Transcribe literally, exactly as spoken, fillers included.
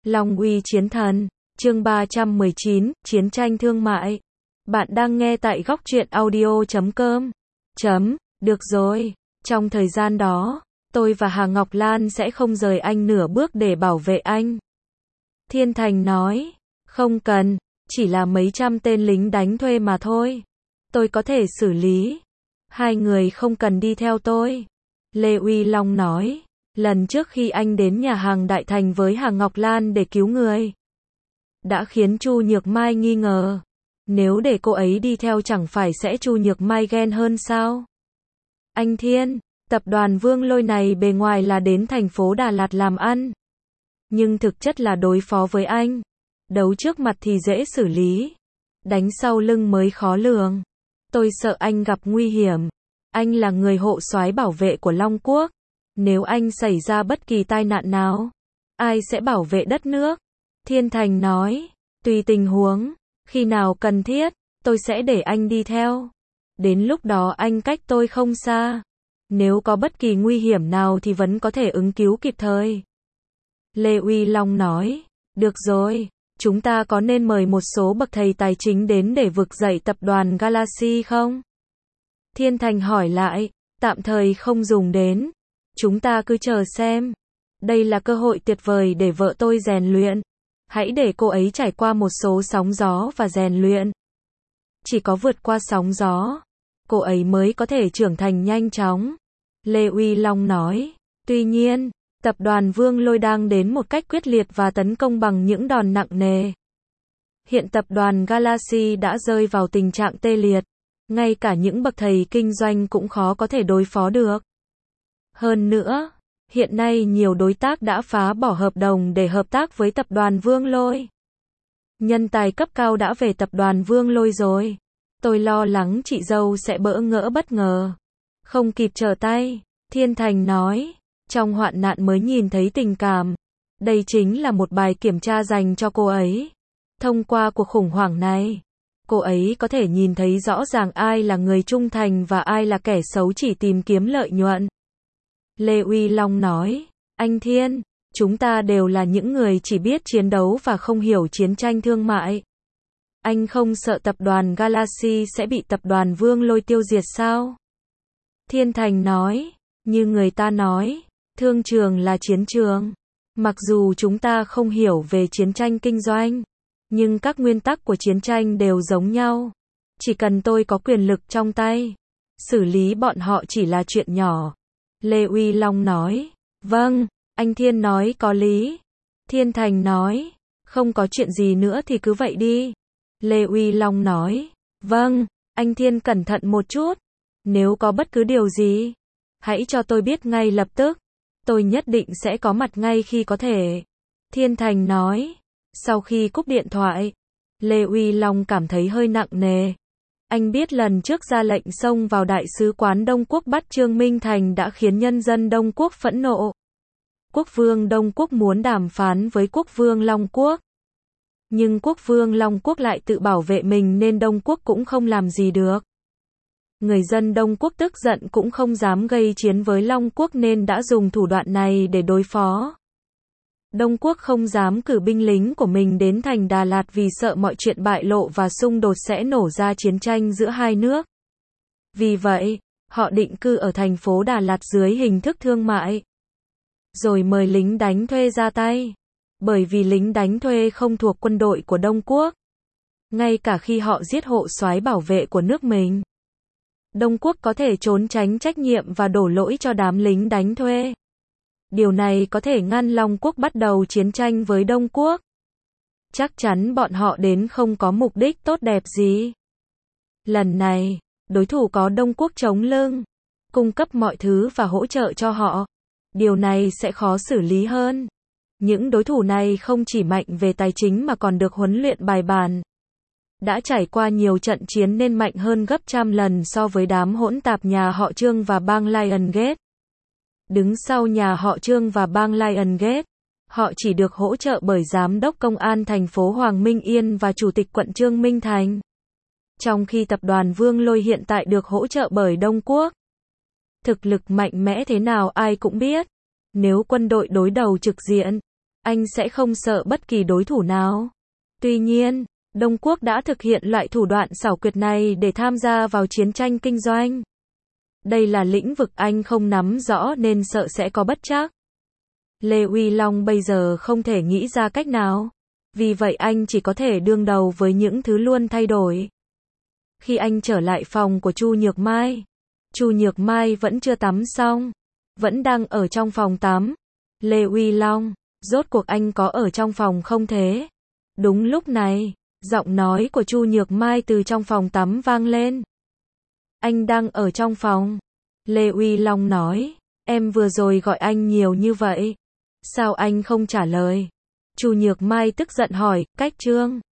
Long uy chiến thần, chương ba trăm mười chín, chiến tranh thương mại. Bạn đang nghe tại góc truyện audio chấm com. Chấm, được rồi. Trong thời gian đó, tôi và Hà Ngọc Lan sẽ không rời anh nửa bước để bảo vệ anh. Thiên Thành nói, không cần, chỉ là mấy trăm tên lính đánh thuê mà thôi. Tôi có thể xử lý. Hai người không cần đi theo tôi. Lê Uy Long nói, lần trước khi anh đến nhà hàng Đại Thành với Hà Ngọc Lan để cứu người, đã khiến Chu Nhược Mai nghi ngờ. Nếu để cô ấy đi theo chẳng phải sẽ Chu Nhược Mai ghen hơn sao? Anh Thiên, tập đoàn Vương Lôi này bề ngoài là đến thành phố Đà Lạt làm ăn, nhưng thực chất là đối phó với anh. Đấu trước mặt thì dễ xử lý, đánh sau lưng mới khó lường. Tôi sợ anh gặp nguy hiểm. Anh là người hộ soái bảo vệ của Long Quốc. Nếu anh xảy ra bất kỳ tai nạn nào, ai sẽ bảo vệ đất nước? Thiên Thành nói, tùy tình huống, khi nào cần thiết, tôi sẽ để anh đi theo. Đến lúc đó anh cách tôi không xa. Nếu có bất kỳ nguy hiểm nào thì vẫn có thể ứng cứu kịp thời. Lê Uy Long nói, được rồi, chúng ta có nên mời một số bậc thầy tài chính đến để vực dậy tập đoàn Galaxy không? Thiên Thành hỏi lại, tạm thời không dùng đến. Chúng ta cứ chờ xem. Đây là cơ hội tuyệt vời để vợ tôi rèn luyện. Hãy để cô ấy trải qua một số sóng gió và rèn luyện. Chỉ có vượt qua sóng gió, cô ấy mới có thể trưởng thành nhanh chóng. Lê Uy Long nói, tuy nhiên, tập đoàn Vương Lôi đang đến một cách quyết liệt và tấn công bằng những đòn nặng nề. Hiện tập đoàn Galaxy đã rơi vào tình trạng tê liệt. Ngay cả những bậc thầy kinh doanh cũng khó có thể đối phó được. Hơn nữa, hiện nay nhiều đối tác đã phá bỏ hợp đồng để hợp tác với tập đoàn Vương Lôi. Nhân tài cấp cao đã về tập đoàn Vương Lôi rồi. Tôi lo lắng chị dâu sẽ bỡ ngỡ bất ngờ. Không kịp trở tay, Thiên Thành nói, trong hoạn nạn mới nhìn thấy tình cảm. Đây chính là một bài kiểm tra dành cho cô ấy. Thông qua cuộc khủng hoảng này, cô ấy có thể nhìn thấy rõ ràng ai là người trung thành và ai là kẻ xấu chỉ tìm kiếm lợi nhuận. Lê Uy Long nói, anh Thiên, chúng ta đều là những người chỉ biết chiến đấu và không hiểu chiến tranh thương mại. Anh không sợ tập đoàn Galaxy sẽ bị tập đoàn Vương Lôi tiêu diệt sao? Thiên Thành nói, như người ta nói, thương trường là chiến trường. Mặc dù chúng ta không hiểu về chiến tranh kinh doanh, nhưng các nguyên tắc của chiến tranh đều giống nhau. Chỉ cần tôi có quyền lực trong tay, xử lý bọn họ chỉ là chuyện nhỏ. Lê Uy Long nói, vâng, anh Thiên nói có lý. Thiên Thành nói, không có chuyện gì nữa thì cứ vậy đi. Lê Uy Long nói, vâng, anh Thiên cẩn thận một chút. Nếu có bất cứ điều gì, hãy cho tôi biết ngay lập tức. Tôi nhất định sẽ có mặt ngay khi có thể. Thiên Thành nói. Sau khi cúp điện thoại, Lê Uy Long cảm thấy hơi nặng nề. Anh biết lần trước ra lệnh xông vào đại sứ quán Đông Quốc bắt Trương Minh Thành đã khiến nhân dân Đông Quốc phẫn nộ. Quốc vương Đông Quốc muốn đàm phán với quốc vương Long Quốc. Nhưng quốc vương Long Quốc lại tự bảo vệ mình nên Đông Quốc cũng không làm gì được. Người dân Đông Quốc tức giận cũng không dám gây chiến với Long Quốc nên đã dùng thủ đoạn này để đối phó. Đông Quốc không dám cử binh lính của mình đến thành Đà Lạt vì sợ mọi chuyện bại lộ và xung đột sẽ nổ ra chiến tranh giữa hai nước. Vì vậy, họ định cư ở thành phố Đà Lạt dưới hình thức thương mại. Rồi mời lính đánh thuê ra tay. Bởi vì lính đánh thuê không thuộc quân đội của Đông Quốc. Ngay cả khi họ giết hộ soái bảo vệ của nước mình, Đông Quốc có thể trốn tránh trách nhiệm và đổ lỗi cho đám lính đánh thuê. Điều này có thể ngăn Long Quốc bắt đầu chiến tranh với Đông Quốc. Chắc chắn bọn họ đến không có mục đích tốt đẹp gì. Lần này, đối thủ có Đông Quốc chống lưng, cung cấp mọi thứ và hỗ trợ cho họ. Điều này sẽ khó xử lý hơn. Những đối thủ này không chỉ mạnh về tài chính mà còn được huấn luyện bài bản. Đã trải qua nhiều trận chiến nên mạnh hơn gấp trăm lần so với đám hỗn tạp nhà họ Trương và bang Lion Gate. Đứng sau nhà họ Trương và bang Lion Gate, họ chỉ được hỗ trợ bởi Giám đốc Công an thành phố Hoàng Minh Yên và Chủ tịch quận Trương Minh Thành. Trong khi tập đoàn Vương Lôi hiện tại được hỗ trợ bởi Đông Quốc. Thực lực mạnh mẽ thế nào ai cũng biết. Nếu quân đội đối đầu trực diện, anh sẽ không sợ bất kỳ đối thủ nào. Tuy nhiên, Đông Quốc đã thực hiện loại thủ đoạn xảo quyệt này để tham gia vào chiến tranh kinh doanh. Đây là lĩnh vực anh không nắm rõ nên sợ sẽ có bất trắc. Lê Uy Long bây giờ không thể nghĩ ra cách nào. Vì vậy anh chỉ có thể đương đầu với những thứ luôn thay đổi. Khi anh trở lại phòng của Chu Nhược Mai, Chu Nhược Mai vẫn chưa tắm xong, vẫn đang ở trong phòng tắm. Lê Uy Long, rốt cuộc anh có ở trong phòng không thế? Đúng lúc này, giọng nói của Chu Nhược Mai từ trong phòng tắm vang lên. Anh đang ở trong phòng. Lê Uy Long nói, em vừa rồi gọi anh nhiều như vậy. Sao anh không trả lời? Chu Nhược Mai tức giận hỏi, Cách Trương,